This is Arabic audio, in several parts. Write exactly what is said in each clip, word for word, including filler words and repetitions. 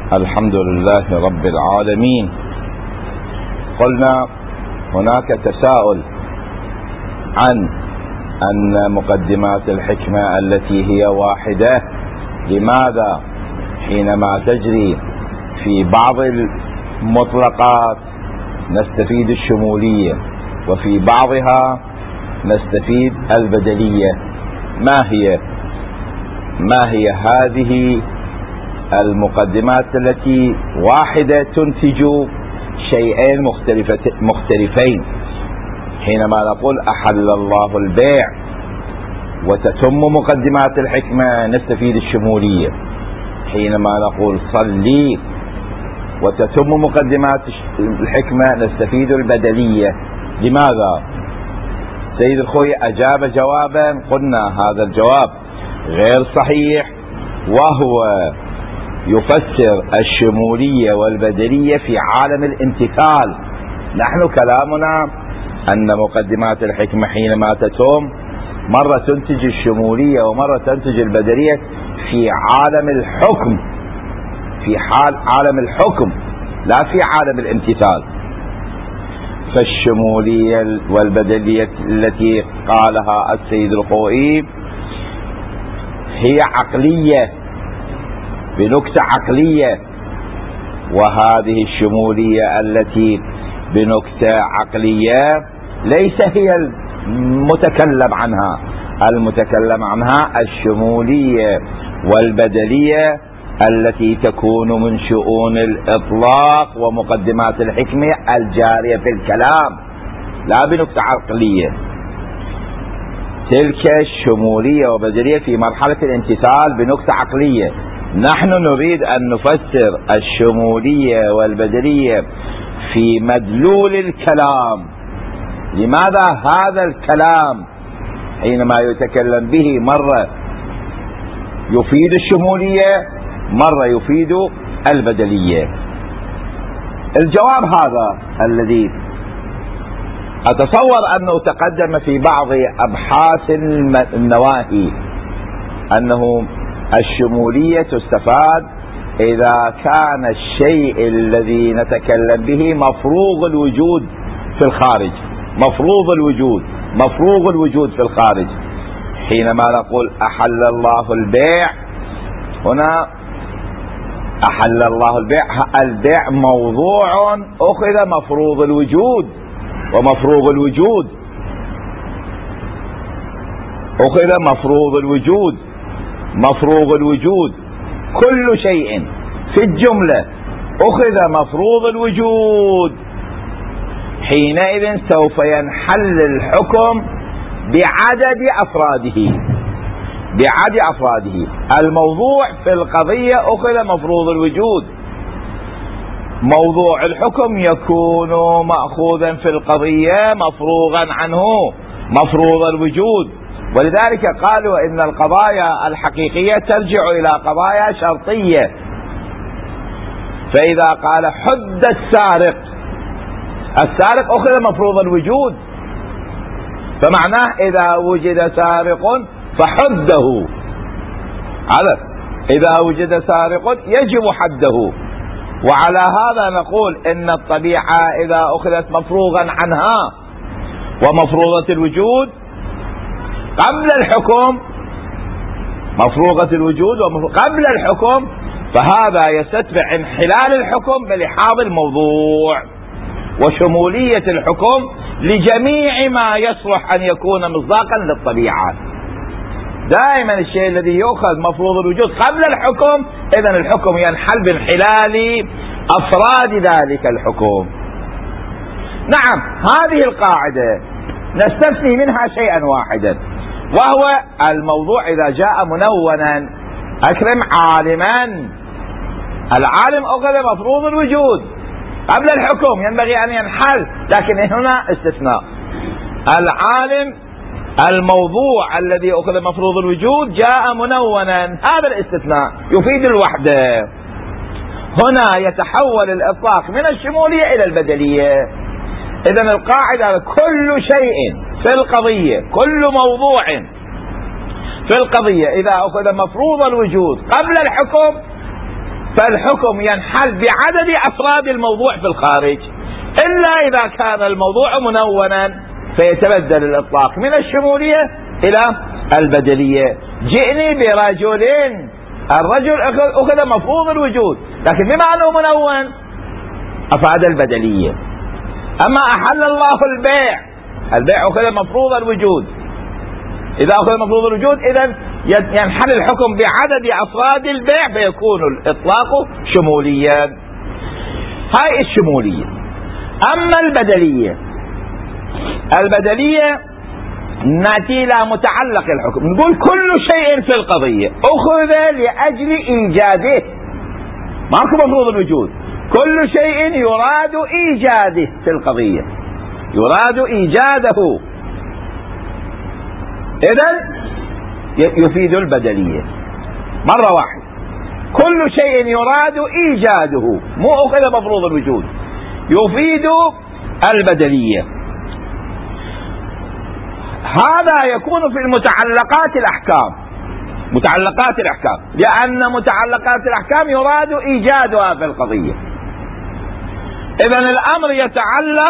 الحمد لله رب العالمين. قلنا هناك تساؤل عن أن مقدمات الحكمة التي هي واحدة لماذا حينما تجري في بعض المطلقات نستفيد الشمولية وفي بعضها نستفيد البدلية؟ ما هي ما هي هذه المقدمات التي واحدة تنتج شيئين مختلفين؟ حينما نقول أحل الله البيع وتتم مقدمات الحكمة نستفيد الشمولية، حينما نقول صلي وتتم مقدمات الحكمة نستفيد البدلية. لماذا؟ سيد الخوي أجاب جوابا قلنا هذا الجواب غير صحيح، وهو يفسر الشمولية والبدلية في عالم الامتثال. نحن كلامنا أن مقدمات الحكمة حينما تتم مرة تنتج الشمولية ومرة تنتج البدلية في عالم الحكم، في حال عالم الحكم لا في عالم الامتثال. فالشمولية والبدلية التي قالها السيد الخوئي هي عقلية بنكتة عقلية، وهذه الشمولية التي بنكتة عقلية ليس هي المتكلم عنها. المتكلم عنها الشمولية والبدلية التي تكون من شؤون الإطلاق ومقدمات الحكمة الجارية في الكلام، لا بنكتة عقلية. تلك الشمولية وبدلية في مرحلة الامتثال بنكتة عقلية. نحن نريد أن نفسر الشمولية والبدلية في مدلول الكلام. لماذا هذا الكلام حينما يتكلم به مرة يفيد الشمولية مرة يفيد البدلية؟ الجواب هذا الذي أتصور أنه تقدم في بعض أبحاث النواهي، أنه الشمولية تستفاد إذا كان الشيء الذي نتكلم به مفروغ الوجود في الخارج، مفروض الوجود مفروغ الوجود في الخارج. حينما نقول أحل الله البيع، هنا أحل الله البيع، البيع موضوع أخذ مفروض الوجود ومفروغ الوجود، أخذ مفروض الوجود مفروغ الوجود. كل شيء في الجملة أخذ مفروض الوجود، حينئذ سوف ينحل الحكم بعدد أفراده بعدد أفراده. الموضوع في القضية أخذ مفروض الوجود، موضوع الحكم يكون مأخوذا في القضية مفروغا عنه مفروض الوجود. ولذلك قالوا إن القضايا الحقيقية ترجع إلى قضايا شرطية. فإذا قال حد السارق، السارق أخذ مفروض الوجود، فمعناه إذا وجد سارق فحده، هذا إذا وجد سارق يجب حده. وعلى هذا نقول إن الطبيعة إذا أخذت مفروغا عنها ومفروضة الوجود قبل الحكم، مفروغة الوجود قبل الحكم، فهذا يستتبع انحلال الحكم بلحاظ الموضوع وشمولية الحكم لجميع ما يصلح أن يكون مصداقا للطبيعة. دائما الشيء الذي يؤخذ مفروض الوجود قبل الحكم إذن الحكم ينحل بانحلال أفراد ذلك الحكم. نعم، هذه القاعدة نستثني منها شيئا واحدا، وهو الموضوع إذا جاء منونا. أكرم عالما، العالم أخذ مفروض الوجود قبل الحكم ينبغي أن ينحل، لكن هنا استثناء. العالم الموضوع الذي أخذ مفروض الوجود جاء منونا، هذا الاستثناء يفيد الوحدة. هنا يتحول الإطلاق من الشمولية إلى البدلية. إذن القاعدة كل شيء في القضية، كل موضوع في القضية إذا أخذ مفروض الوجود قبل الحكم فالحكم ينحل بعدد أفراد الموضوع في الخارج، إلا إذا كان الموضوع منونا فيتبدل الإطلاق من الشمولية إلى البدلية. جئني برجلين، الرجل أخذ مفروض الوجود، لكن بما أنه منون أفاد البدلية. أما أحل الله البيع، البيع أخذ مفروض الوجود، إذا أخذ مفروض الوجود إذن ينحل الحكم بعدد أفراد البيع فيكون الإطلاق شموليا. هاي الشمولية. أما البدلية، البدلية نأتي إلى متعلق الحكم، نقول كل شيء في القضية أخذ لأجل إيجاده، ماكو مفروض الوجود، كل شيء يراد إيجاده في القضية، يراد إيجاده، إذن يفيد البدلية مرة واحدة. كل شيء يراد إيجاده، مو أخذ مفروض الوجود، يفيد البدلية. هذا يكون في المتعلقات الأحكام، متعلقات الأحكام، لأن متعلقات الأحكام يراد إيجادها في القضية. إذن الأمر يتعلق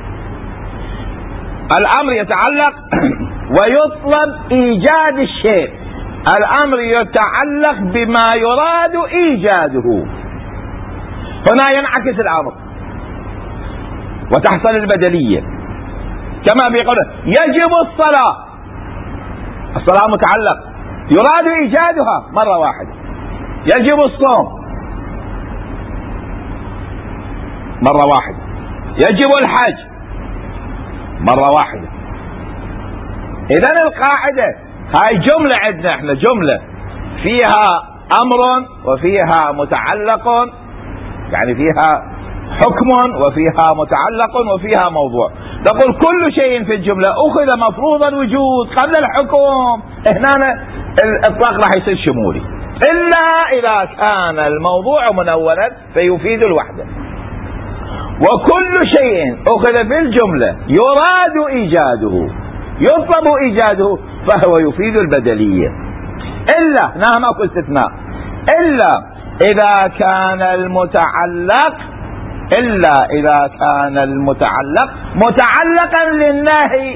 الأمر يتعلق ويطلب إيجاد الشيء، الأمر يتعلق بما يراد إيجاده، هنا ينعكس الأمر وتحصل البدلية. كما بيقول يجب الصلاة، الصلاة متعلق يراد إيجادها مرة واحدة. يجب الصوم مرة واحدة. يجب الحج مرة واحدة. إذن القاعدة هاي جملة عندنا احنا، جملة فيها أمر وفيها متعلق، يعني فيها حكم وفيها متعلق وفيها موضوع. نقول كل شيء في الجملة أخذ مفروض الوجود قبل الحكم، هنا الإطلاق راح يصير شمولي، إلا إذا كان الموضوع منونا فيفيد الوحدة. وكل شيء أخذ في الجملة يراد إيجاده، يطلب إيجاده، فهو يفيد البدلية، إلا نعم ماكو استثناء، إلا إذا كان المتعلق إلا إذا كان المتعلق متعلقا للنهي،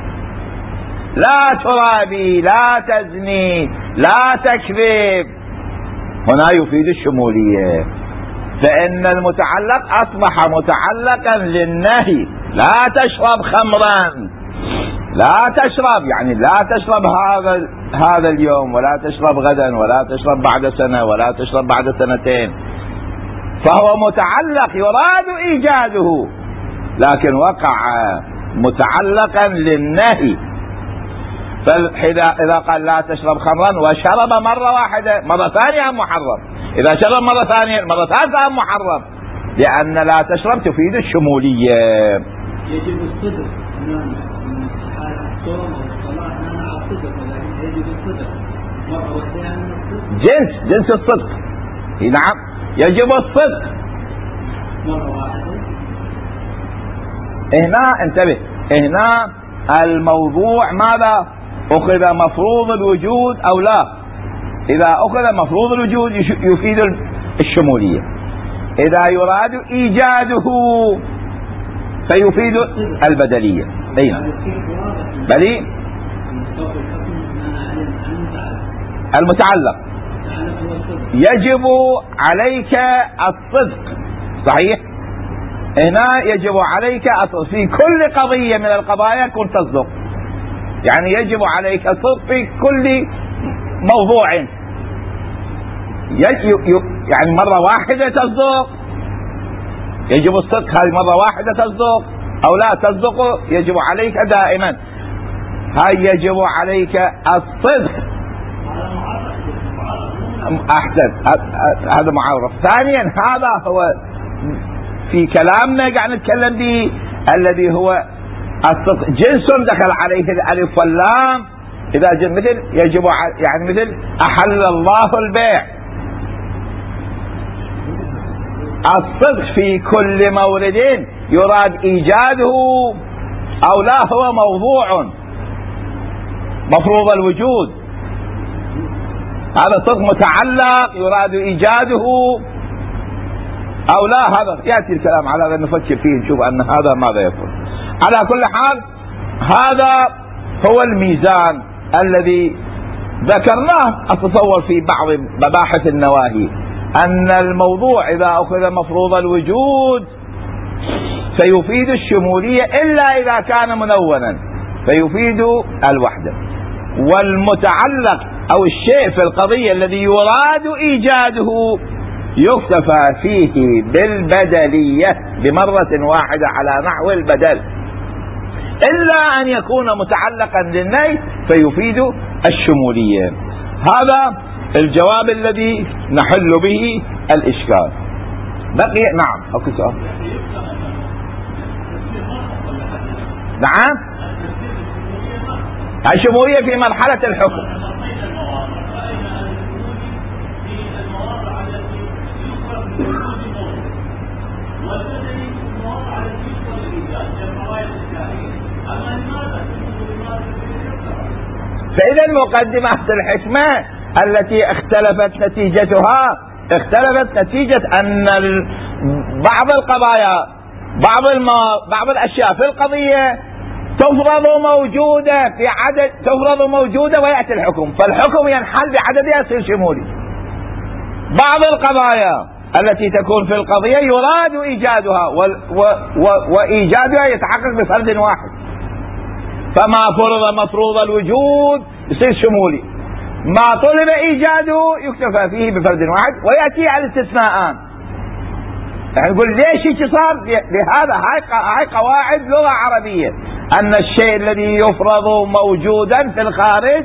لا ترابي، لا تزني، لا تكذب، هنا يفيد الشمولية، فإن المتعلق أصبح متعلقا للنهي. لا تشرب خمرا، لا تشرب يعني لا تشرب هذا هذا اليوم، ولا تشرب غدا، ولا تشرب بعد سنة، ولا تشرب بعد سنتين، فهو متعلق يراد إيجاده، لكن وقع متعلقا للنهي. فإذا قال لا تشرب خمرا وشرب مرة واحدة، مرة ثانية محرم، إذا شرب مرة ثانية مرة ثالثة محرم، لأن لا تشرب تفيد الشمولية. يجب الصدق، نعم، الصوم والصلاة نعم على الصدق، ولكن يجب الصدق مرة واحدة، جنس جنس الصدق، نعم يجب الصدق مرة واحدة. هنا انتبه، هنا الموضوع ماذا؟ أخذ مفروض الوجود أو لا؟ إذا أخذ مفروض الوجود يفيد الشمولية، إذا يراد إيجاده فيفيد البدلية. أين بلي المتعلق يجب عليك الصدق، صحيح، هنا يجب عليك الصدق في كل قضية من القضايا كنت تصدق، يعني يجب عليك الصدق في كل موضوع، يعني مرة واحدة تصدق يجب الصدق، هذه مرة واحدة تصدق أو لا تصدق يجب عليك دائما، هاي يجب عليك الصدق. أحسن، هذا معرف. ثانيا هذا هو في كلامنا قاعد نتكلم به الذي هو الصدق، جنس دخل عليه الألف واللام، إذا جاء مثل يجب يعني مثل أحل الله البيع، الصدق في كل مورد يراد إيجاده أو لا هو موضوع مفروض الوجود، هذا صدق متعلق يراد إيجاده أو لا، هذا يأتي الكلام على هذا، نفكر فيه نشوف أن هذا ماذا يقول. على كل حال هذا هو الميزان الذي ذكرناه أتصور في بعض مباحث النواهي، أن الموضوع إذا أخذ مفروض الوجود فيفيد الشمولية إلا إذا كان منونا فيفيد الوحدة، والمتعلق أو الشيء في القضية الذي يراد إيجاده يكتفى فيه بالبدلية بمرة واحدة على نحو البدل، إلا أن يكون متعلقا للنهي فيفيد الشمولية. هذا الجواب الذي نحل به الإشكال. بقي نعم أكو سؤال. نعم الشمولية في مرحلة الحكم. فإذا مقدمات الحكمة التي اختلفت نتيجتها اختلفت نتيجة أن بعض القضايا بعض المو... بعض الأشياء في القضية تفرض موجودة في عدد تفرض موجودة ويأتي الحكم، فالحكم ينحل بعددها يصير شمولي. بعض القضايا التي تكون في القضية يراد إيجادها و... و... و... وإيجادها يتحقق بفرد واحد، فما فرض مفروض الوجود يصير شمولي، ما طلب إيجاده يكتفى فيه بفرد واحد ويأتي على الاستثناءان. يعني نقول ليش هيك صار؟ لهذا هاي قواعد لغة عربية، أن الشيء الذي يفرض موجودا في الخارج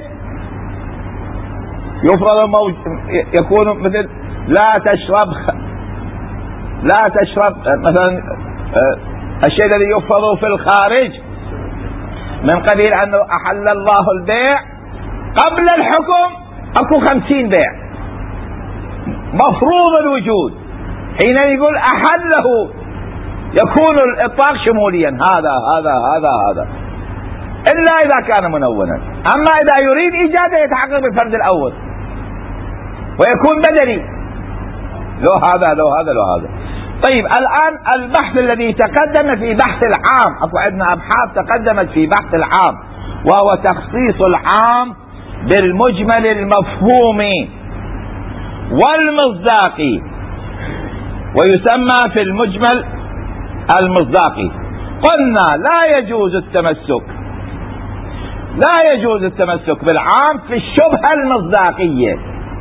يفرض موج... يكون مثل لا تشرب لا تشرب مثلا الشيء الذي يفرض في الخارج من قبيل أنه أحل الله البيع، قبل الحكم أكو خمسين بيع مفروض الوجود، حين يقول أحله يكون الإطلاق شموليا، هذا هذا هذا هذا إلا إذا كان منونا. أما إذا يريد إيجاده يتحقق بالفرد الأول ويكون بدلي، لو هذا لو هذا لو هذا. طيب الآن البحث الذي تقدم في بحث العام، أكو عندنا أبحاث تقدمت في بحث العام، وهو تخصيص العام بالمجمل المفهومي والمصداقي، ويسمى في المجمل المصداقي. قلنا لا يجوز التمسك لا يجوز التمسك بالعام في الشبهة المصداقية.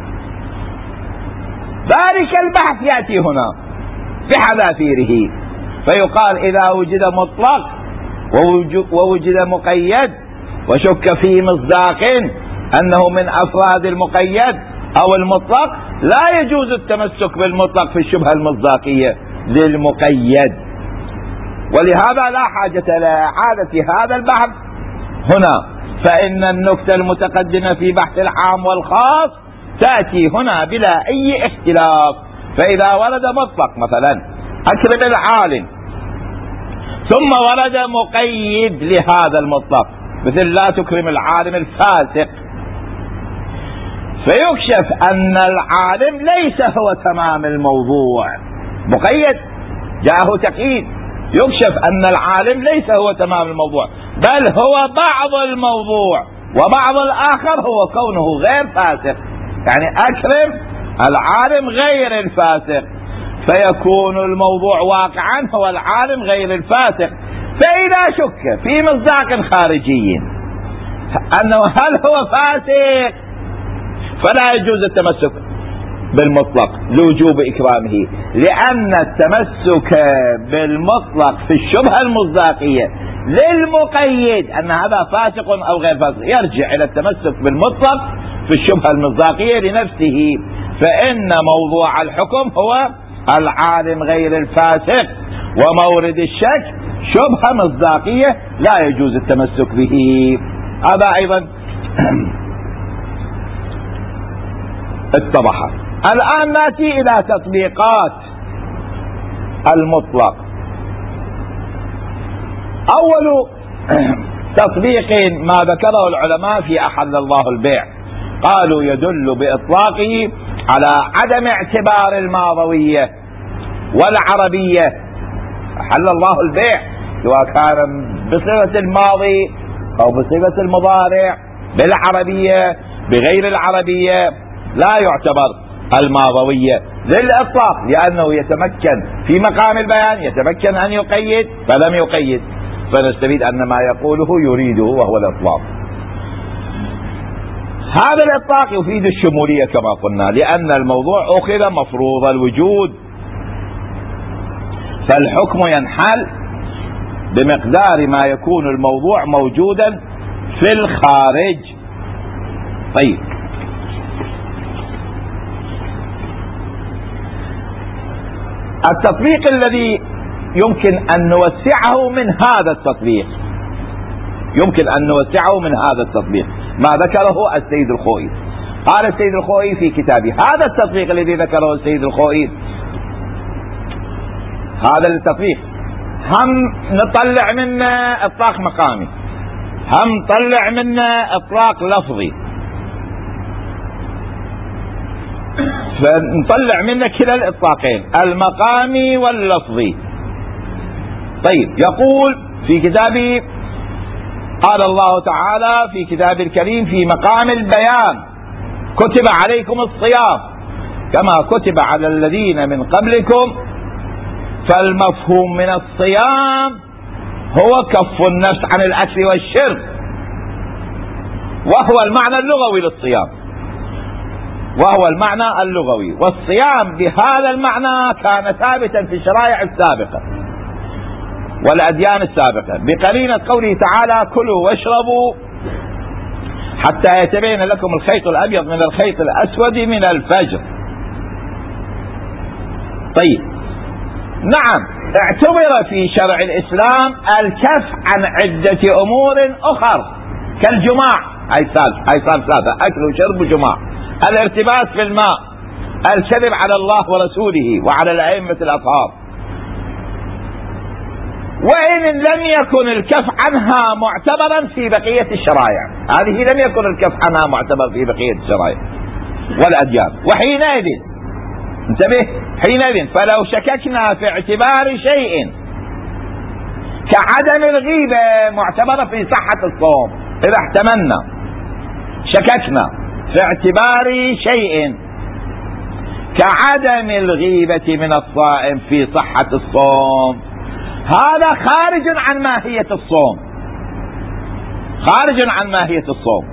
ذلك البحث يأتي هنا بحذافيره، فيقال إذا وجد مطلق ووجد مقيد وشك في مصداق أنه من أفراد المقيد أو المطلق لا يجوز التمسك بالمطلق في الشبهة المصداقية للمقيد، ولهذا لا حاجة لإعادة هذا البحث هنا، فإن النكتة المتقدمة في بحث العام والخاص تأتي هنا بلا أي اختلاف. فإذا ورد مطلق مثلا أكرم العالم، ثم ورد مقيد لهذا المطلق مثل لا تكرم العالم الفاسق، فيكشف أن العالم ليس هو تمام الموضوع، مقيد جاءه تقييد، يكشف أن العالم ليس هو تمام الموضوع بل هو بعض الموضوع، وبعض الآخر هو كونه غير فاسق، يعني أكرم العالم غير الفاسق، فيكون الموضوع واقعا هو العالم غير الفاسق. فإذا شك في مصداق خارجي أنه هل هو فاسق فلا يجوز التمسك بالمطلق لوجوب إكرامه، لأن التمسك بالمطلق في الشبهة المصداقية للمقيد أن هذا فاسق أو غير فاسق يرجع إلى التمسك بالمطلق في الشبهة المصداقية لنفسه، فإن موضوع الحكم هو العالم غير الفاسق، ومورد الشك شبهة مصداقية لا يجوز التمسك به. هذا أيضا اتضح. الآن نأتي إلى تطبيقات المطلق. أول تطبيق ما ذكره العلماء في أحل الله البيع، قالوا يدل بإطلاقه على عدم اعتبار الماضوية والعربية. أحل الله البيع سواء كان بصيغة الماضي أو بصيغة المضارع، بالعربية بغير العربية، لا يعتبر الماضوية للإطلاق، لأنه يتمكن في مقام البيان، يتمكن أن يقيد فلم يقيد، فنستفيد أن ما يقوله يريده وهو الإطلاق. هذا الإطلاق يفيد الشمولية كما قلنا، لأن الموضوع أخذ مفروض الوجود، فالحكم ينحل بمقدار ما يكون الموضوع موجودا في الخارج. طيب، التطبيق الذي يمكن أن نوسعه من هذا التطبيق، يمكن أن نوسعه من هذا التطبيق ما ذكره السيد الخوئي. قال السيد الخوئي في كتابه هذا التطبيق الذي ذكره السيد الخوئي، هذا التطبيق هم نطلع منه إطلاق مقامي، هم نطلع منه إطلاق لفظي، فنطلع منه كلا الإطلاقين المقامي واللفظي. طيب، يقول في كتابه، قال الله تعالى في كتابه الكريم في مقام البيان: كتب عليكم الصيام كما كتب على الذين من قبلكم. فالمفهوم من الصيام هو كف النفس عن الأكل والشرب، وهو المعنى اللغوي للصيام، وهو المعنى اللغوي. والصيام بهذا المعنى كان ثابتا في الشرائع السابقة والأديان السابقة، بقرينة قوله تعالى: كلوا واشربوا حتى يتبين لكم الخيط الأبيض من الخيط الأسود من الفجر. طيب، نعم، اعتبر في شرع الإسلام الكف عن عدة أمور أخر كالجماع، هاي صار ثلاثة: أكل وشرب وجماع، الارتباط في الماء، الكذب على الله ورسوله وعلى الأئمة الأطهار. وإن لم يكن الكف عنها معتبرا في بقية الشرائع، هذه لم يكن الكف عنها معتبر في بقية الشرائع والأديان. وحينئذ انتبه، حينئذ فلو شككنا في اعتبار شيء كعدم الغيبة معتبرة في صحة الصوم، إذا احتملنا شككنا في اعتبار شيء كعدم الغيبة من الصائم في صحة الصوم، هذا خارج عن ماهية الصوم، خارج عن ماهية الصوم.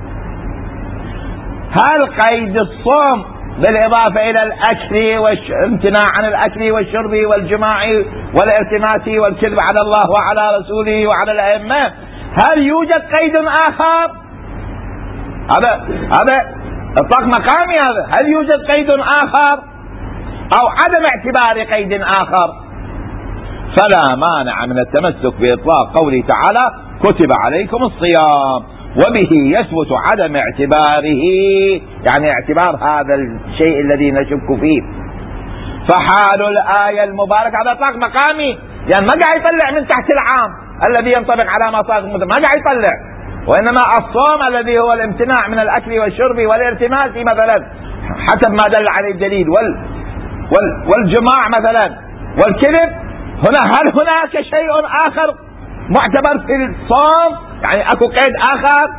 هل قيد الصوم بالإضافة إلى الأكل والامتناع عن الأكل والشرب والجماع والارتماس والكذب على الله وعلى رسوله وعلى الأئمة، هل يوجد قيد آخر؟ هذا هذا إطلاق مقامي. هذا هل يوجد قيد آخر أو عدم اعتبار قيد آخر؟ فلا مانع من التمسك بإطلاق قوله تعالى: كتب عليكم الصيام، وبه يثبت عدم اعتباره، يعني اعتبار هذا الشيء الذي نشك فيه. فحال الآية المباركة هذا إطلاق مقامي، يعني ما قاعد يطلع من تحت العام الذي ينطبق على ما صار، ما قاعد يطلع، وإنما الصوم الذي هو الامتناع من الأكل والشرب والارتماس مثلا حسب ما دل عليه الدليل، وال وال والجماع مثلا والكذب. هنا هل هناك شيء آخر معتبر في الصوم؟ يعني أكو قيد آخر؟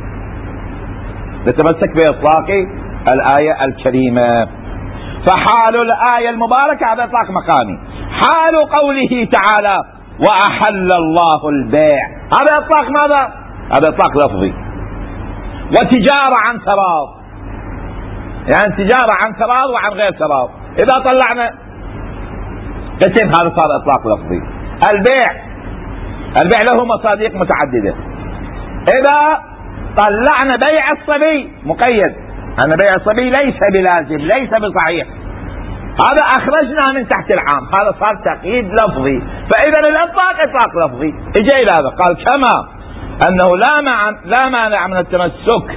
نتمسك بإطلاق الآية الكريمة. فحال الآية المباركة هذا إطلاق مقامي. حال قوله تعالى: وأحل الله البيع، هذا إطلاق ماذا؟ هذا إطلاق لفظي. وتجارة عن تراض، يعني تجارة عن تراض وعن غير تراض. إذا طلعنا قسم هذا صار إطلاق لفظي. البيع، البيع له مصادق متعددة. إذا طلعنا بيع الصبي مقيد، أن بيع الصبي ليس بلازم، ليس بصحيح، هذا أخرجنا من تحت العام، هذا صار تقييد لفظي. فإذا الإطلاق إطلاق لفظي. إجا إلى هذا قال: كما أنه لا معنى لا مانع من التمسك.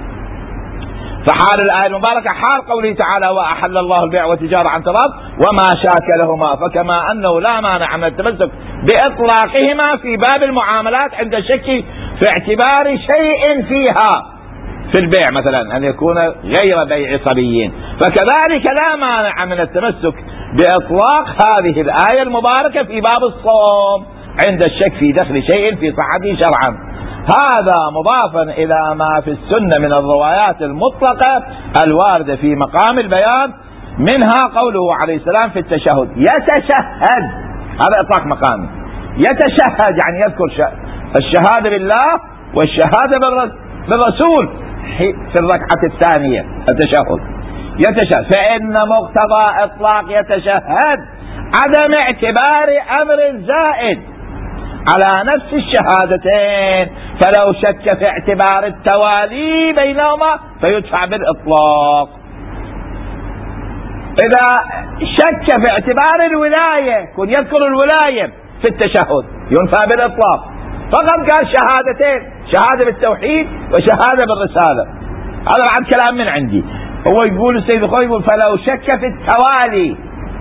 فحال الآية المباركة حال قوله تعالى: وأحل الله البيع والتجارة عن تراض وما شاكلهما، فكما أنه لا مانع من التمسك بإطلاقهما في باب المعاملات عند الشك في اعتبار شيء فيها في البيع، مثلا أن يكون غير بيع صبيين، فكذلك لا مانع من التمسك بإطلاق هذه الآية المباركة في باب الصوم عند الشك في دخل شيء في صحته شرعا. هذا مضافا إلى ما في السنة من الروايات المطلقة الواردة في مقام البيان، منها قوله عليه السلام في التشهد يتشهد، هذا إطلاق مقامي، يتشهد يعني يذكر الشهادة بالله والشهادة بالرسول في الركعة الثانية التشهد يتشهد، فإن مقتضى إطلاق يتشهد عدم اعتبار أمر زائد على نفس الشهادتين، فلو شك في اعتبار التوالي بينهما فيدفع بالإطلاق. إذا شك في اعتبار الولاية، كن يذكر الولاية في التشهد ينفى بالإطلاق، فقط قال شهادتين، شهادة بالتوحيد وشهادة بالرسالة. هذا بعد كلام من عندي. هو يقول السيد الخوي يقول فلو شك في التوالي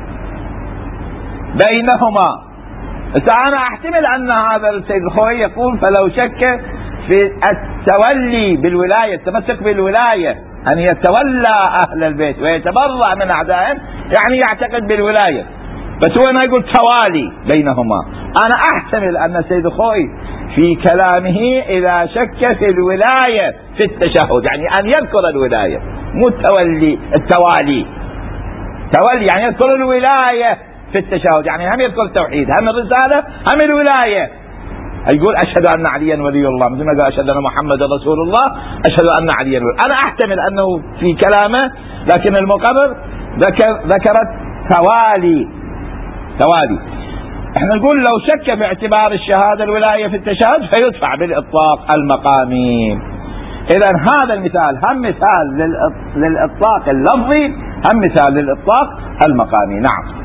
بينهما. أنا أحتمل أن هذا السيد الخوي يقول فلو شك في التولي بالولاية، التمسك بالولاية، أن يتولى أهل البيت ويتبرأ من أعدائهم، يعني يعتقد بالولاية، بس هو ما يقول توالي بينهما. أنا أحتمل أن السيد الخوي في كلامه إذا شك في الولاية في التشهد، يعني أن يذكر الولاية مو التولي، التوالي تولي يعني يذكر الولاية في التشهد، يعني هم يذكر التوحيد هم الرسالة هم الولاية. يقول أشهد أن عليا ولي الله، مثل ما قال أشهد أن محمد رسول الله، أشهد أن عليا ولي الله. أنا أحتمل أنه في كلامه، لكن المقرر ذكر ذكرت توالي توالي. احنا نقول لو شك في اعتبار الشهادة الولاية في التشهد فيدفع بالإطلاق المقامي. إذا هذا المثال هم مثال للإطلاق اللفظي، هم مثال للإطلاق المقامي. نعم.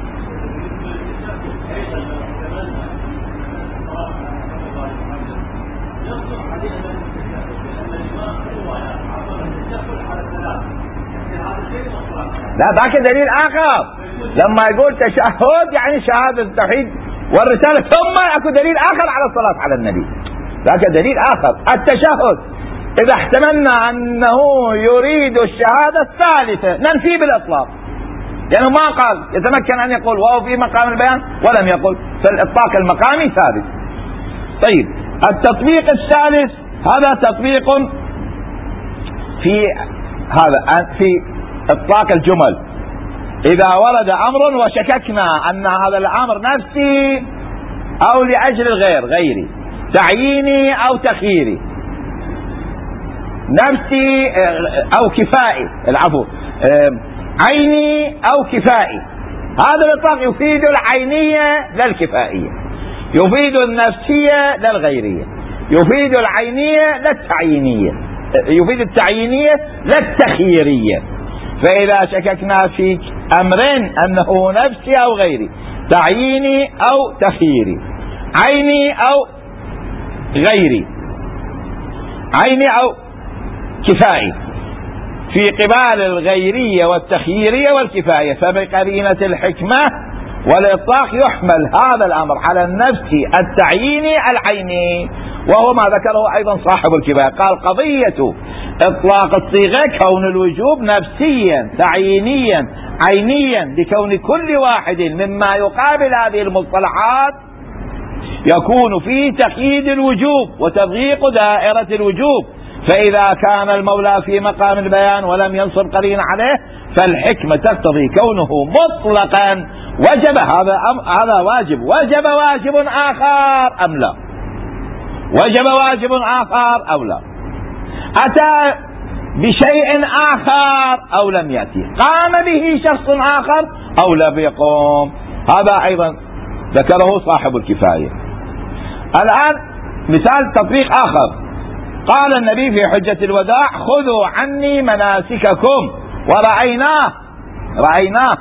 لا ذاك دليل آخر، لما يقول تشهد يعني شهادة التوحيد والرسالة، ثم اكو دليل آخر على الصلاة على النبي، ذاك دليل آخر. التشهد إذا احتملنا أنه يريد الشهادة الثالثة ننفي بالإطلاق، لأنه ما قال يتمكن أن يقول وهو في مقام البيان ولم يقل، فالإطلاق المقامي ثابت. طيب التطبيق الثالث هذا تطبيق في هذا في إطلاق الجمل. إذا ورد أمر وشككنا أن هذا الأمر نفسي أو لأجل الغير، غيري، تعييني أو تخييري، نفسي أو كفائي، العفو عيني أو كفائي، هذا الإطلاق يفيد العينية لا الكفائية، يفيد النفسية لا الغيرية، يفيد العينية لا التعيينية، يفيد التعيينية لا التخييرية. فإذا شككنا في أمرين أنه نفسي أو غيري، تعييني أو تخييري، عيني أو غيري، عيني أو كفائي، في قبال الغيرية والتخييرية والكفاية، فبقرينة الحكمة والإطلاق يحمل هذا الأمر على النفس التعييني العيني، وهو ما ذكره أيضا صاحب الكفاية، قال قضية إطلاق الصيغة كون الوجوب نفسيا تعيينيا عينيا، لكون كل واحد مما يقابل هذه المصطلحات يكون فيه تقييد الوجوب وتضييق دائرة الوجوب. فإذا كان المولى في مقام البيان ولم ينصب قرين عليه فالحكمة تقتضي كونه مطلقا وجب هذا هذا واجب، وجب واجب آخر أم لا، وجب واجب آخر أو لا، أتى بشيء آخر أو لم يأتي، قام به شخص آخر أو لم يقوم، هذا أيضا ذكره صاحب الكفاية. الآن مثال تطبيق آخر، قال النبي في حجة الوداع خذوا عني مناسككم، ورأيناه رأيناه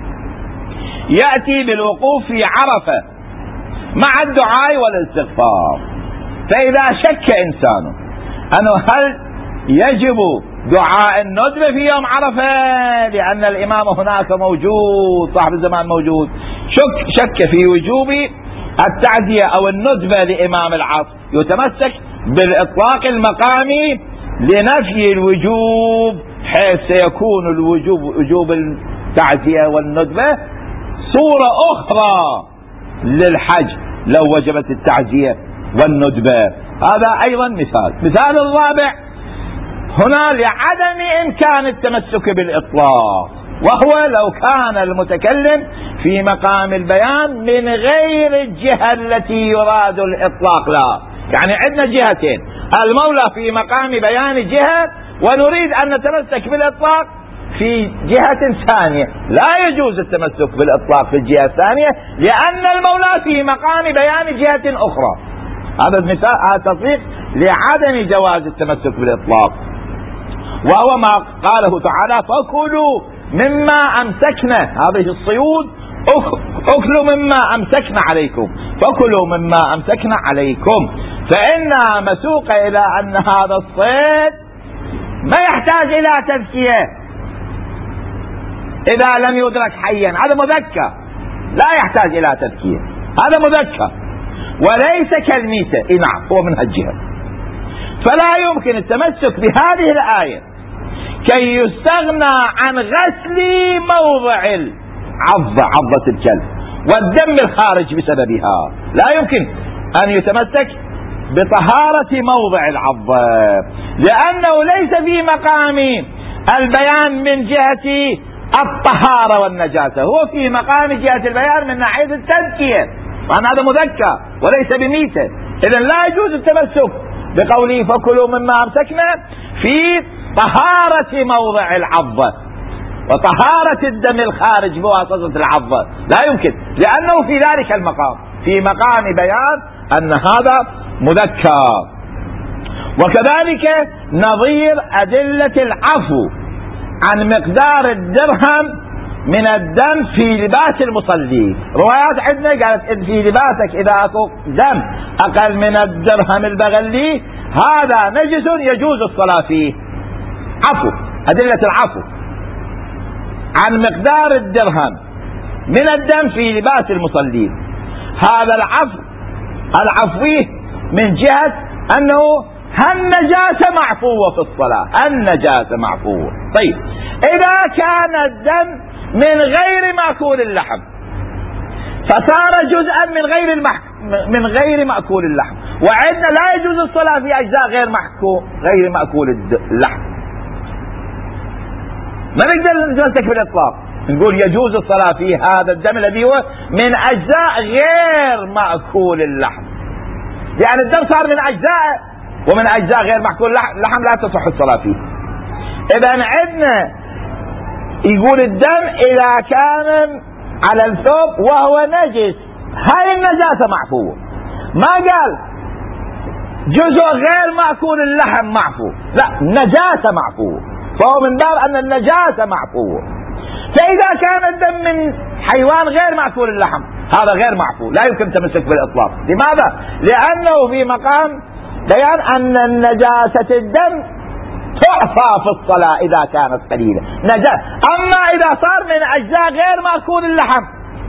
يأتي بالوقوف في عرفة مع الدعاء والاستغفار. فإذا شك إنسان أنه هل يجب دعاء الندبة في يوم عرفة لأن الإمام هناك موجود، صاحب الزمان موجود، شك شك في وجوب التعزية أو الندبة لإمام العصر، يتمسك بالإطلاق المقامي لنفي الوجوب، حيث سيكون الوجوب وجوب التعزية والندبة صورة أخرى للحج لو وجبت التعزية والندبة. هذا أيضا مثال. مثال الرابع هنا لعدم إمكان التمسك بالإطلاق، وهو لو كان المتكلم في مقام البيان من غير الجهة التي يراد الإطلاق لها. يعني عندنا جهتين، المولى في مقام بيان جهة ونريد أن نتمسك بالإطلاق في جهة ثانية، لا يجوز التمسك بالإطلاق في الجهة الثانية لأن المولى في مقام بيان جهة أخرى. هذا المثال، هذا تطبيق لعدم جواز التمسك بالإطلاق، وهو ما قاله تعالى فكلوا مما أمسكنا، هذه الصيود أكلوا مما أمسكنا عليكم، فكلوا مما أمسكنا عليكم، فإنها مسوقة إلى أن هذا الصيد ما يحتاج إلى تذكية إذا لم يدرك حيا، هذا مذكى لا يحتاج إلى تذكية، هذا مذكى وليس كالميتة. نعم هو من هالجهة. فلا يمكن التمسك بهذه الآية كي يستغنى عن غسل موضع العضة، عضة الكلب، والدم الخارج بسببها. لا يمكن أن يتمسك بطهارة موضع العضة لأنه ليس في مقام البيان من جهة الطهارة والنجاسة، هو في مقام جهة البيان من ناحية التذكية، وأن هذا مذكى وليس بميتة. إذن لا يجوز التمسك بقوله فكلوا مما أمسكنا في طهارة موضع العضة وطهارة الدم الخارج بواسطة العضة، لا يمكن، لأنه في ذلك المقام في مقام بيان أن هذا مذكى. وكذلك نظير أدلة العفو عن مقدار الدرهم من الدم في لباس المصلي. روايات عندنا قالت إن في لباسك إذا أكو دم أقل من الدرهم البغلي هذا نجس يجوز الصلاة فيه. عفو، أدلة العفو عن مقدار الدرهم من الدم في لباس المصلين. هذا العفو العفوي من جهة أنه النجاسة معفوة في الصلاة، النجاسة معفوة. طيب إذا كان الدم من غير مأكول اللحم فصار جزءا من غير المح... من غير مأكول اللحم، وعندنا لا يجوز الصلاة في أجزاء غير محكو... غير مأكول اللحم، ما نقدر نتمسك بالإطلاق نقول يجوز الصلاة في هذا الدم الذي هو من أجزاء غير مأكول اللحم، يعني الدم صار من أجزاء ومن أجزاء غير مأكول اللحم لا تصح الصلاة فيه. إذا عندنا يقول الدم إذا كان على الثوب وهو نجس هاي النجاسة معفوة، ما قال جزء غير مأكول اللحم معفو، لا نجاسة معفوة، فهو من باب أن النجاسة معفوة. فإذا كان الدم من حيوان غير مأكول اللحم هذا غير معفو، لا يمكن التمسك بالإطلاق. لماذا؟ لأنه في مقام بيان أن النجاسة الدم تعصى في الصلاة إذا كانت قليلة نجاسة، أما إذا صار من أجزاء غير مأكول اللحم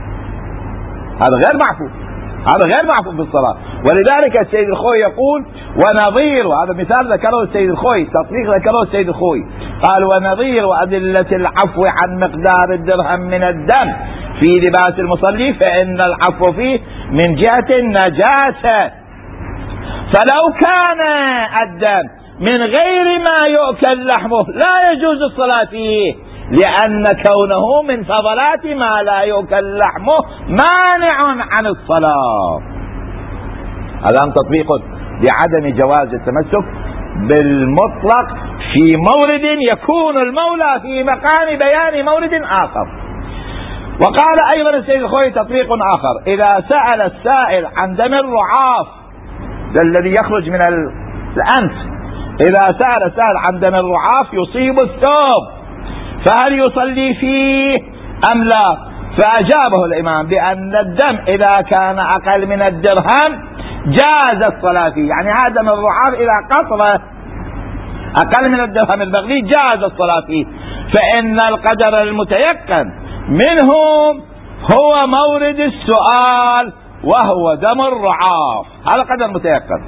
هذا غير معفو، هذا غير معفو في الصلاة. ولذلك السيد الخوي يقول ونظير، وهذا مثال ذكره السيد الخوي، تطبيق ذكره السيد الخوي، قال ونظير وأدلة العفو عن مقدار الدرهم من الدم في لباس المصلي فإن العفو فيه من جهة النجاسة، فلو كان الدم من غير ما يؤكل لحمه لا يجوز الصلاة فيه لأن كونه من فضلات ما لا يؤكل لحمه مانع عن الصلاة. هذا تطبيق لعدم جواز التمسك بالمطلق في مورد يكون المولى في مقام بيان مورد آخر. وقال أيضا السيد الخوي تطبيق آخر، إذا سأل السائل عن دم الرعاف الذي يخرج من الأنف، إذا سأل السائل عن دم الرعاف يصيب الثوب فهل يصلي فيه أم لا؟ فأجابه الإمام بأن الدم إذا كان أقل من الدرهم جاز الصلاة فيه، يعني هذا دم الرعاف إذا قطرة أقل من الدرهم البغلي جاز الصلاة فيه، فإن القدر المتيقن منه هو مورد السؤال وهو دم الرعاف، هذا قدر متيقن،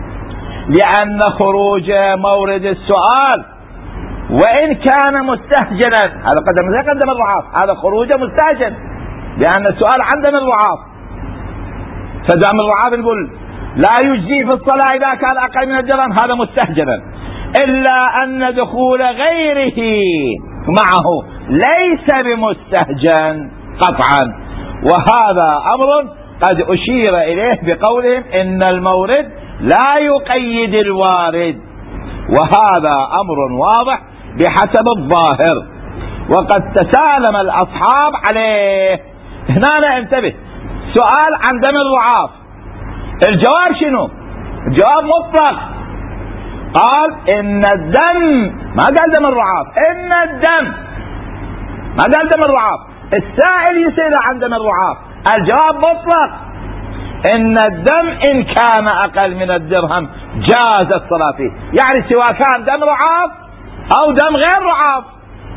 لأن خروج مورد السؤال وإن كان مستهجنا هذا قدر متيقن دم الرعاف، هذا خروج مستهجن لأن السؤال عندنا الرعاف، فدام الرعاف نقول لا يجزي في الصلاة إذا كان أقل من الدرهم هذا مستهجنا، إلا أن دخول غيره معه ليس بمستهجن قطعا. وهذا أمر قد أشير إليه بقولهم إن المورد لا يقيد الوارد، وهذا أمر واضح بحسب الظاهر، وقد تسالم الأصحاب عليه. هنا انتبه، سؤال عن دم الرعاف، الجواب شنو؟ الجواب مطلق، قال إن الدم، ما قال دم الرعاف، إن الدم، ما قال دم الرعاف. السائل يسأل عن دم الرعاف، الجواب مطلق، إن الدم إن كان أقل من الدرهم جاز الصلاة فيه، يعني سواء كان دم رعاف أو دم غير رعاف.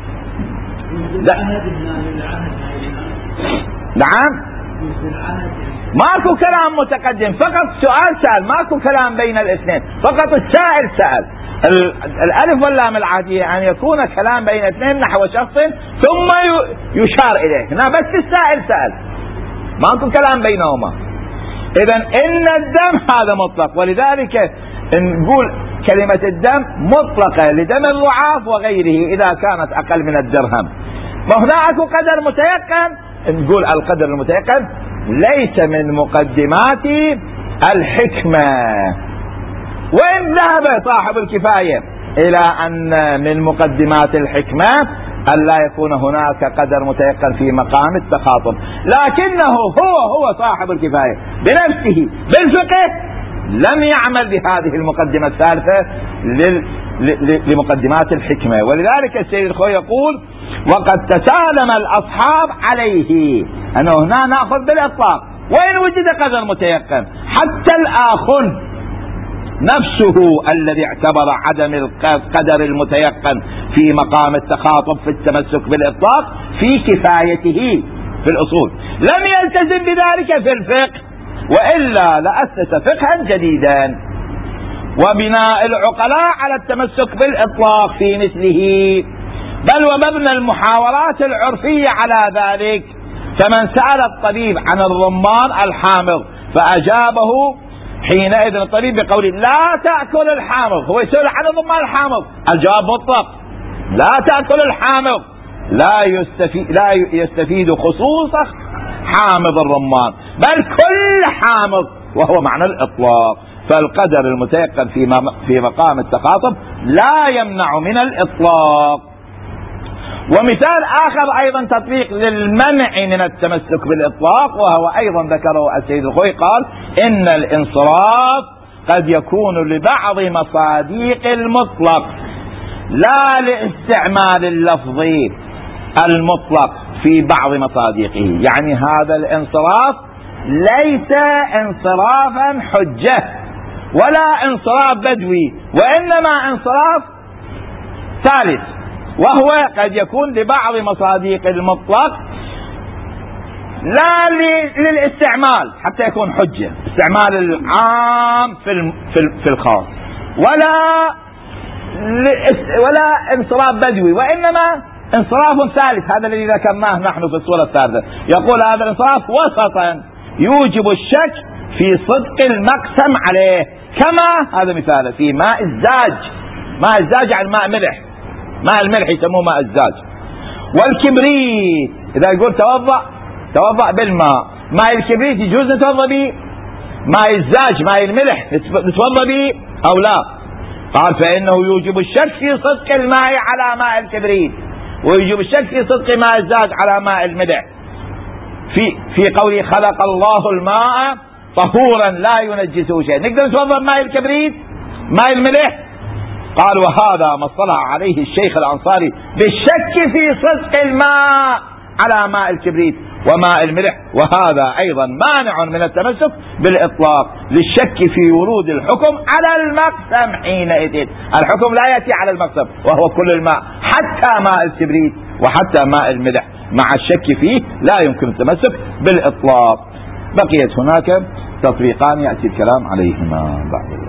نعم، ماكو كلام متقدم، فقط سؤال سأل، ماكو كلام بين الاثنين، فقط السائل سأل. الألف واللام العادية أن يكون كلام بين اثنين نحو شخص ثم يشار إليه، هنا بس السائل سأل، ماكو كلام بينهما. إذن إن الدم هذا مطلق، ولذلك نقول كلمة الدم مطلقة لدم الرعاف وغيره إذا كانت أقل من الدرهم. وهناك قدر متيقن، نقول القدر المتيقن ليس من مقدمات الحكمة، وإن ذهب صاحب الكفاية إلى أن من مقدمات الحكمة أن لا يكون هناك قدر متيقن في مقام التخاطب، لكنه هو هو صاحب الكفاية بنفسه بالفقه لم يعمل بهذه المقدمة الثالثة لمقدمات الحكمة. ولذلك السيد الخوي يقول وقد تسالم الأصحاب عليه، أنه هنا نأخذ بالإطلاق وإن وجد قدر متيقن. حتى الآخر نفسه الذي اعتبر عدم القدر المتيقن في مقام التخاطب في التمسك بالإطلاق في كفايته في الأصول لم يلتزم بذلك في الفقه، وإلا لأسس فقها جديدا. وبناء العقلاء على التمسك بالإطلاق في مثله، بل ومبنى المحاورات العرفية على ذلك. فمن سأل الطبيب عن الرمان الحامض فأجابه حينئذ الطبيب بقوله لا تأكل الحامض، هو يسأل عن الرمان الحامض، الجواب مطلق، لا تأكل الحامض، لا يستفيد, لا يستفيد خصوص حامض الرمان بل كل حامض، وهو معنى الإطلاق. فالقدر المتيقن في في مقام التخاطب لا يمنع من الإطلاق. ومثال آخر أيضا تطبيق للمنع من التمسك بالإطلاق، وهو أيضا ذكره السيد الخوي، قال إن الانصراف قد يكون لبعض مصاديق المطلق لا لاستعمال اللفظ المطلق في بعض مصاديقه، يعني هذا الانصراف ليس انصرافا حجة ولا انصراف بدوي، وإنما انصراف ثالث، وهو قد يكون لبعض مصاديق المطلق لا للاستعمال حتى يكون حجة، استعمال العام في في الخاص، ولا ولا انصراف بدوي، وإنما انصراف ثالث، هذا الذي ذكرناه نحن في الصورة الثالثة. يقول هذا الانصراف وسطا يوجب الشك في صدق المقسم عليه، كما هذا مثال في ماء الزاج، ماء الزاج عن ماء ملح، ماء الملح يسموه ماء الزاج. والكبريت إذا يقول توضأ توضأ بالماء، ماء الكبريت يجوز نتوضأ به، ماء الزاج ماء الملح نتوضأ به أو لا؟ قال فإنه يوجب الشك في صدق الماء على ماء الكبريت، ويوجب الشك في صدق ماء الزاج على ماء الملح في في قوله خلق الله الماء طهورا لا ينجسه شيء. نقدر نتوضأ ماء الكبريت ماء الملح؟ قال وهذا ما اصطلح عليه الشيخ الأنصاري بالشك في صدق الماء على ماء الكبريت وماء الملح، وهذا أيضا مانع من التمسك بالإطلاق للشك في ورود الحكم على المقسم حينئذ. الحكم لا يأتي على المقسم وهو كل الماء حتى ماء الكبريت وحتى ماء الملح، مع الشك فيه لا يمكن التمسك بالإطلاق. بقيت هناك تطبيقان يأتي الكلام عليهما بعد.